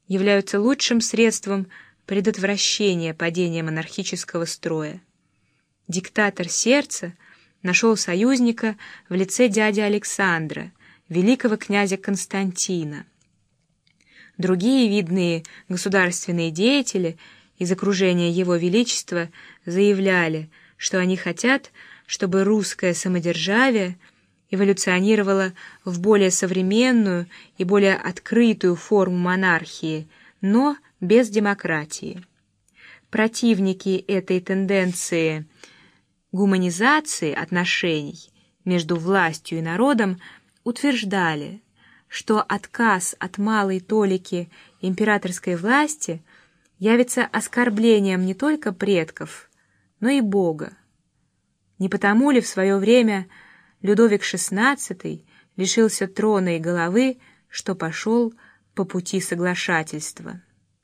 являются лучшим средством предотвращения падения монархического строя. Диктатор сердца нашел союзника в лице дяди Александра, великого князя Константина. Другие видные государственные деятели из окружения Его Величества заявляли, что они хотят, чтобы русское самодержавие эволюционировало в более современную и более открытую форму монархии, но без демократии. Противники этой тенденции гуманизации отношений между властью и народом утверждали, что отказ от малой толики императорской власти явится оскорблением не только предков, но и Бога. Не потому ли в свое время Людовик XVI лишился трона и головы, что пошел по пути соглашательства?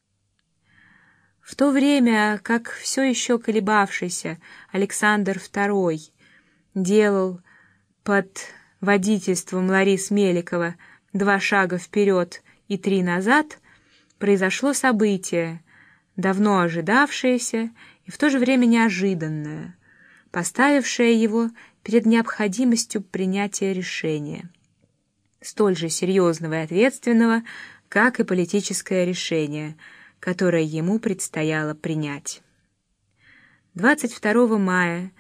В то время, как все еще колебавшийся Александр II делал под водительством Ларисы Меликова 2 шага вперед и 3 назад, произошло событие, давно ожидавшееся и в то же время неожиданное, поставившее его перед необходимостью принятия решения, столь же серьезного и ответственного, как и политическое решение, которое ему предстояло принять. 22 мая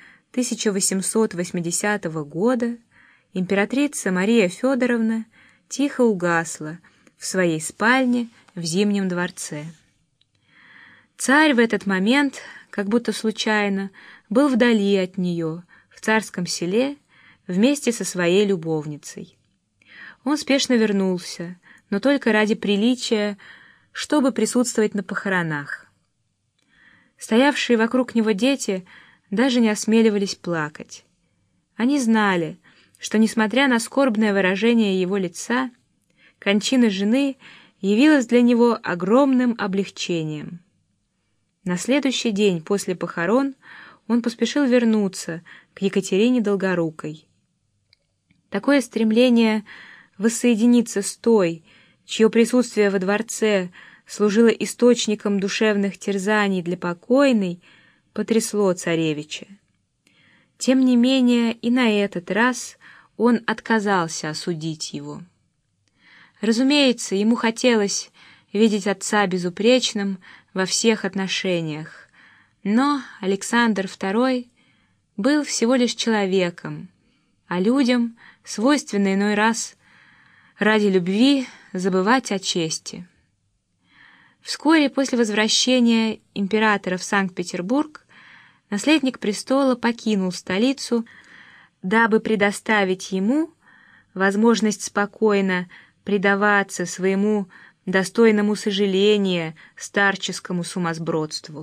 1880 года императрица Мария Федоровна тихо угасла в своей спальне в Зимнем дворце. Царь в этот момент, как будто случайно, был вдали от нее, в царском селе, вместе со своей любовницей. Он спешно вернулся, но только ради приличия, чтобы присутствовать на похоронах. Стоявшие вокруг него дети даже не осмеливались плакать. Они знали, что, несмотря на скорбное выражение его лица, кончина жены явилась для него огромным облегчением. На следующий день после похорон он поспешил вернуться к Екатерине Долгорукой. Такое стремление воссоединиться с той, чье присутствие во дворце служило источником душевных терзаний для покойной, потрясло царевича. Тем не менее и на этот раз он отказался осудить его. Разумеется, ему хотелось видеть отца безупречным во всех отношениях, но Александр II был всего лишь человеком, а людям свойственно иной раз ради любви забывать о чести. Вскоре после возвращения императора в Санкт-Петербург наследник престола покинул столицу, дабы предоставить ему возможность спокойно предаваться своему достойному сожаления старческому сумасбродству.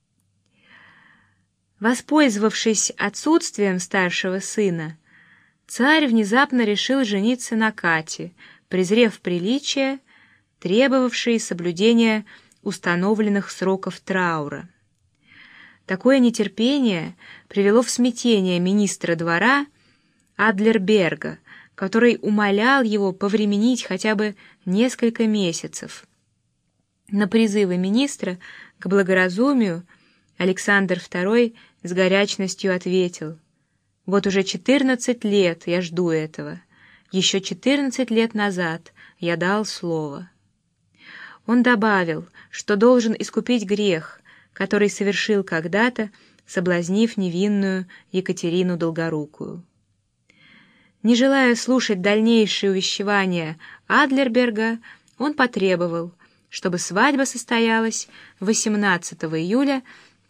Воспользовавшись отсутствием старшего сына, царь внезапно решил жениться на Кате, презрев приличия, требовавшие соблюдения установленных сроков траура. Такое нетерпение привело в смятение министра двора Адлерберга, который умолял его повременить хотя бы несколько месяцев. На призывы министра к благоразумию Александр II с горячностью ответил: «Вот уже 14 лет я жду этого. Еще 14 лет назад я дал слово». Он добавил, что должен искупить грех, который совершил когда-то, соблазнив невинную Екатерину Долгорукую. Не желая слушать дальнейшие увещевания Адлерберга, он потребовал, чтобы свадьба состоялась 18 июля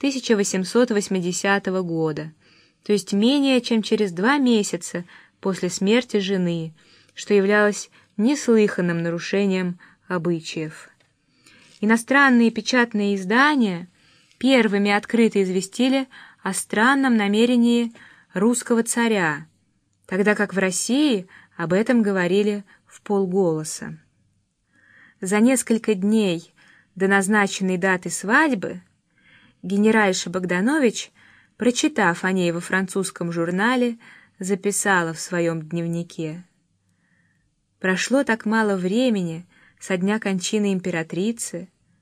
1880 года, то есть менее чем через 2 месяца после смерти жены, что являлось неслыханным нарушением обычаев. Иностранные печатные издания первыми открыто известили о странном намерении русского царя, тогда как в России об этом говорили вполголоса. За несколько дней до назначенной даты свадьбы генеральша Богданович, прочитав о ней во французском журнале, записала в своем дневнике: «Прошло так мало времени со дня кончины императрицы,